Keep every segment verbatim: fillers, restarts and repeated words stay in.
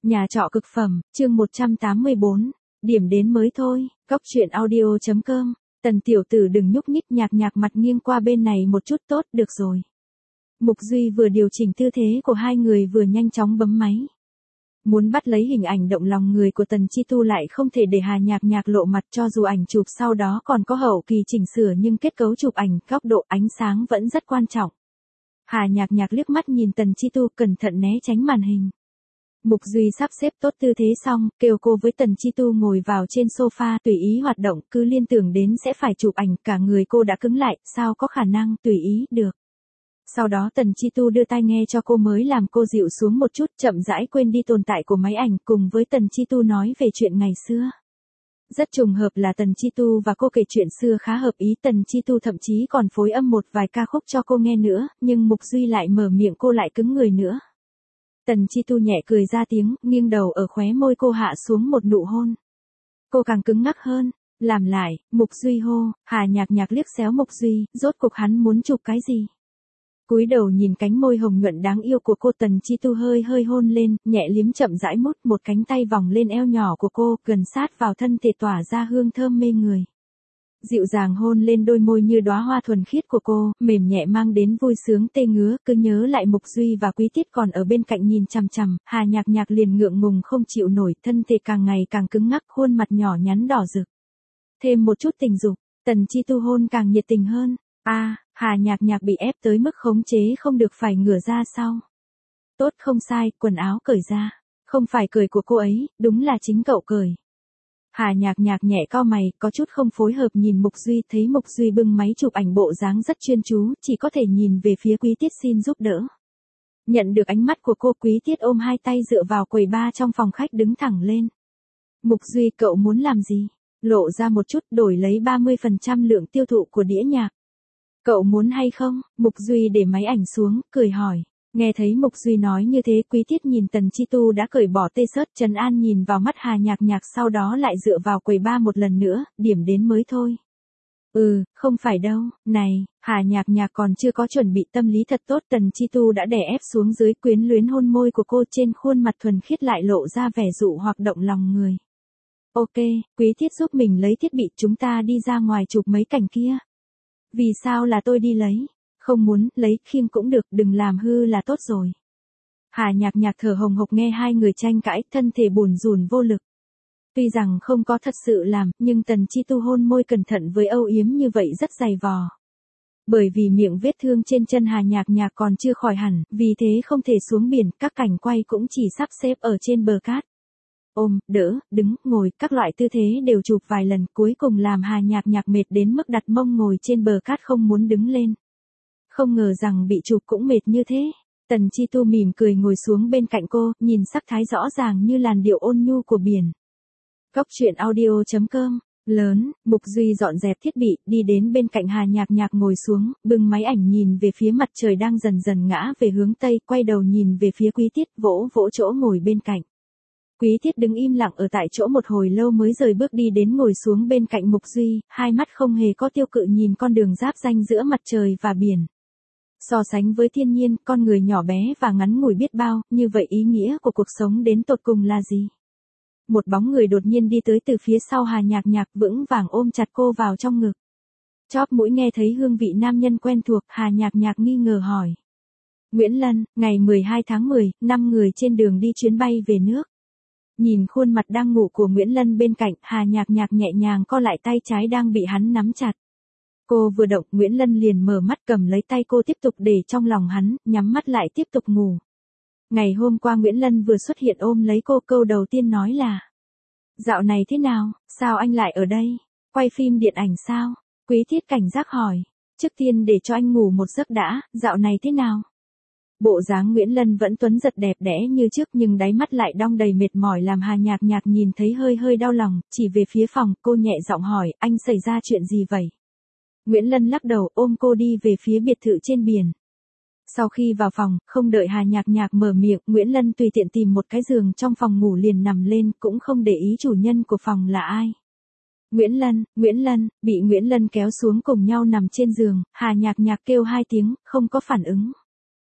Nhà trọ cực phẩm, chương một trăm tám mươi bốn, điểm đến mới thôi, góc truyện audio chấm com, Tần tiểu tử đừng nhúc nhích, nhạc nhạc mặt nghiêng qua bên này một chút, tốt, được rồi. Mục Duy vừa điều chỉnh tư thế của hai người vừa nhanh chóng bấm máy. Muốn bắt lấy hình ảnh động lòng người của Tần Chi Tu lại không thể để Hà Nhạc Nhạc lộ mặt, cho dù ảnh chụp sau đó còn có hậu kỳ chỉnh sửa nhưng kết cấu chụp ảnh, góc độ ánh sáng vẫn rất quan trọng. Hà Nhạc Nhạc liếc mắt nhìn Tần Chi Tu cẩn thận né tránh màn hình. Mục Duy sắp xếp tốt tư thế xong, kêu cô với Tần Chi Tu ngồi vào trên sofa, tùy ý hoạt động, cứ liên tưởng đến sẽ phải chụp ảnh, cả người cô đã cứng lại, sao có khả năng, tùy ý, được. Sau đó Tần Chi Tu đưa tai nghe cho cô mới làm cô dịu xuống một chút, chậm rãi quên đi tồn tại của máy ảnh, cùng với Tần Chi Tu nói về chuyện ngày xưa. Rất trùng hợp là Tần Chi Tu và cô kể chuyện xưa khá hợp ý, Tần Chi Tu thậm chí còn phối âm một vài ca khúc cho cô nghe nữa, nhưng Mục Duy lại mở miệng cô lại cứng người nữa. Tần Chi Tu nhẹ cười ra tiếng, nghiêng đầu ở khóe môi cô hạ xuống một nụ hôn. Cô càng cứng ngắc hơn, làm lại, Mục Duy hô, Hà Nhạc Nhạc liếc xéo Mục Duy, rốt cuộc hắn muốn chụp cái gì? Cúi đầu nhìn cánh môi hồng nhuận đáng yêu của cô, Tần Chi Tu hơi hơi hôn lên, nhẹ liếm chậm rãi mút một cánh tay vòng lên eo nhỏ của cô, gần sát vào thân thể tỏa ra hương thơm mê người. Dịu dàng hôn lên đôi môi như đóa hoa thuần khiết của cô, mềm nhẹ mang đến vui sướng tê ngứa, cứ nhớ lại Mục Duy và Quý Tiết còn ở bên cạnh nhìn chằm chằm, Hà Nhạc Nhạc liền ngượng ngùng không chịu nổi, thân thể càng ngày càng cứng ngắc, khuôn mặt nhỏ nhắn đỏ rực. Thêm một chút tình dục, Tần Chi Tu hôn càng nhiệt tình hơn. A, à, Hà Nhạc Nhạc bị ép tới mức khống chế không được, phải ngửa ra sau. Tốt, không sai, quần áo cởi ra. Không phải cởi của cô ấy, đúng là chính cậu cởi. Hà Nhạc Nhạc nhẹ cau mày, có chút không phối hợp nhìn Mục Duy, thấy Mục Duy bưng máy chụp ảnh bộ dáng rất chuyên chú, chỉ có thể nhìn về phía Quý Tiết xin giúp đỡ. Nhận được ánh mắt của cô, Quý Tiết ôm hai tay dựa vào quầy bar trong phòng khách đứng thẳng lên. Mục Duy, cậu muốn làm gì? Lộ ra một chút, đổi lấy ba mươi phần trăm lượng tiêu thụ của đĩa nhạc. Cậu muốn hay không? Mục Duy để máy ảnh xuống, cười hỏi. Nghe thấy Mục Duy nói như thế, Quý Tiết nhìn Tần Chi Tu đã cởi bỏ t-shirt, trấn an nhìn vào mắt Hà Nhạc Nhạc, sau đó lại dựa vào quầy bar một lần nữa, điểm đến mới thôi. Ừ, không phải đâu, này, Hà Nhạc Nhạc còn chưa có chuẩn bị tâm lý thật tốt, Tần Chi Tu đã đè ép xuống dưới, quyến luyến hôn môi của cô, trên khuôn mặt thuần khiết lại lộ ra vẻ dụ hoặc động lòng người. Ok, Quý Tiết giúp mình lấy thiết bị, chúng ta đi ra ngoài chụp mấy cảnh kia. Vì sao là tôi đi lấy? Không muốn, lấy, khiêng cũng được, đừng làm hư là tốt rồi. Hà Nhạc Nhạc thở hồng hộc nghe hai người tranh cãi, thân thể bủn rủn vô lực. Tuy rằng không có thật sự làm, nhưng Tần Chi Tu hôn môi cẩn thận với âu yếm như vậy rất dày vò. Bởi vì miệng vết thương trên chân Hà Nhạc Nhạc còn chưa khỏi hẳn, vì thế không thể xuống biển, các cảnh quay cũng chỉ sắp xếp ở trên bờ cát. Ôm, đỡ, đứng, ngồi, các loại tư thế đều chụp vài lần, cuối cùng làm Hà Nhạc Nhạc mệt đến mức đặt mông ngồi trên bờ cát không muốn đứng lên. Không ngờ rằng bị chụp cũng mệt như thế. Tần Chi Tu mỉm cười ngồi xuống bên cạnh cô, nhìn sắc thái rõ ràng như làn điệu ôn nhu của biển. Góc truyện audio chấm com, lớn, Mục Duy dọn dẹp thiết bị, đi đến bên cạnh Hà Nhạc Nhạc ngồi xuống, bưng máy ảnh nhìn về phía mặt trời đang dần dần ngã về hướng Tây, quay đầu nhìn về phía Quý Tiết, vỗ vỗ chỗ ngồi bên cạnh. Quý Tiết đứng im lặng ở tại chỗ một hồi lâu mới rời bước đi đến ngồi xuống bên cạnh Mục Duy, hai mắt không hề có tiêu cự nhìn con đường giáp ranh giữa mặt trời và biển. So sánh với thiên nhiên, con người nhỏ bé và ngắn ngủi biết bao, như vậy ý nghĩa của cuộc sống đến tột cùng là gì? Một bóng người đột nhiên đi tới từ phía sau Hà Nhạc Nhạc, vững vàng ôm chặt cô vào trong ngực. Chóp mũi nghe thấy hương vị nam nhân quen thuộc, Hà Nhạc Nhạc nghi ngờ hỏi. Nguyễn Lân, ngày mười hai tháng mười, năm người trên đường đi chuyến bay về nước. Nhìn khuôn mặt đang ngủ của Nguyễn Lân bên cạnh, Hà Nhạc Nhạc nhẹ nhàng co lại tay trái đang bị hắn nắm chặt. Cô vừa động, Nguyễn Lân liền mở mắt cầm lấy tay cô tiếp tục để trong lòng hắn, nhắm mắt lại tiếp tục ngủ. Ngày hôm qua Nguyễn Lân vừa xuất hiện ôm lấy cô, câu đầu tiên nói là: Dạo này thế nào, sao anh lại ở đây? Quay phim điện ảnh sao? Quý Tiết cảnh giác hỏi. Trước tiên để cho anh ngủ một giấc đã, dạo này thế nào? Bộ dáng Nguyễn Lân vẫn tuấn giật đẹp đẽ như trước nhưng đáy mắt lại đong đầy mệt mỏi làm Hà Nhạc Nhạc nhìn thấy hơi hơi đau lòng, chỉ về phía phòng, cô nhẹ giọng hỏi, anh xảy ra chuyện gì vậy? Nguyễn Lân lắc đầu ôm cô đi về phía biệt thự trên biển. Sau khi vào phòng, không đợi Hà Nhạc Nhạc mở miệng, Nguyễn Lân tùy tiện tìm một cái giường trong phòng ngủ liền nằm lên, cũng không để ý chủ nhân của phòng là ai. Nguyễn Lân, Nguyễn Lân, bị Nguyễn Lân kéo xuống cùng nhau nằm trên giường, Hà Nhạc Nhạc kêu hai tiếng, không có phản ứng.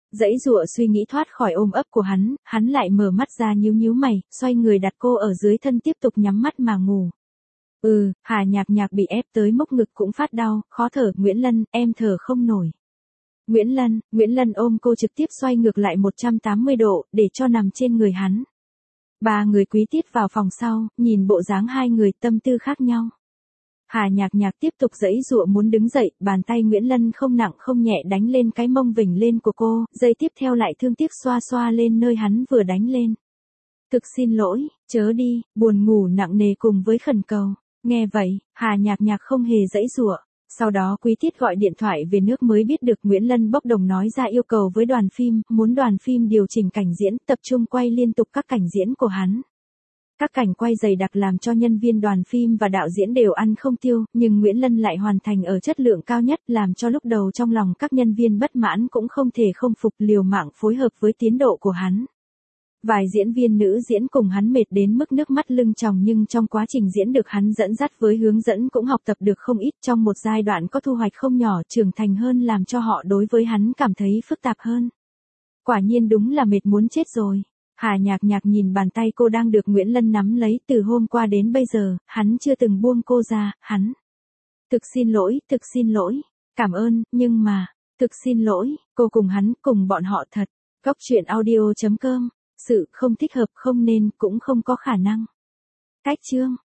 Dãy dụa suy nghĩ thoát khỏi ôm ấp của hắn, hắn lại mở mắt ra nhíu nhíu mày, xoay người đặt cô ở dưới thân tiếp tục nhắm mắt mà ngủ. Ừ, Hà Nhạc Nhạc bị ép tới mốc ngực cũng phát đau, khó thở, Nguyễn Lân, em thở không nổi. Nguyễn Lân, Nguyễn Lân ôm cô trực tiếp xoay ngược lại một trăm tám mươi độ, để cho nằm trên người hắn. Ba người Quý Tiết vào phòng sau, nhìn bộ dáng hai người tâm tư khác nhau. Hà Nhạc Nhạc tiếp tục giãy giụa muốn đứng dậy, bàn tay Nguyễn Lân không nặng không nhẹ đánh lên cái mông vểnh lên của cô, giây tiếp theo lại thương tiếc xoa xoa lên nơi hắn vừa đánh lên. Thực xin lỗi, chớ đi, buồn ngủ nặng nề cùng với khẩn cầu. Nghe vậy, Hà Nhạc Nhạc không hề giãy giụa. Sau đó Quý Tiết gọi điện thoại về nước mới biết được Nguyễn Lân bốc đồng nói ra yêu cầu với đoàn phim, muốn đoàn phim điều chỉnh cảnh diễn, tập trung quay liên tục các cảnh diễn của hắn. Các cảnh quay dày đặc làm cho nhân viên đoàn phim và đạo diễn đều ăn không tiêu, nhưng Nguyễn Lân lại hoàn thành ở chất lượng cao nhất, làm cho lúc đầu trong lòng các nhân viên bất mãn cũng không thể không phục, liều mạng phối hợp với tiến độ của hắn. Vài diễn viên nữ diễn cùng hắn mệt đến mức nước mắt lưng tròng, nhưng trong quá trình diễn được hắn dẫn dắt với hướng dẫn cũng học tập được không ít, trong một giai đoạn có thu hoạch không nhỏ, trưởng thành hơn, làm cho họ đối với hắn cảm thấy phức tạp hơn. Quả nhiên đúng là mệt muốn chết rồi. Hà Nhạc Nhạc nhìn bàn tay cô đang được Nguyễn Lân nắm lấy, từ hôm qua đến bây giờ, hắn chưa từng buông cô ra, hắn. Thực xin lỗi, thực xin lỗi, cảm ơn, nhưng mà, thực xin lỗi, cô cùng hắn, cùng bọn họ thật. Góc truyện audio chấm com, sự không thích hợp, không nên, cũng không có khả năng. Cách chương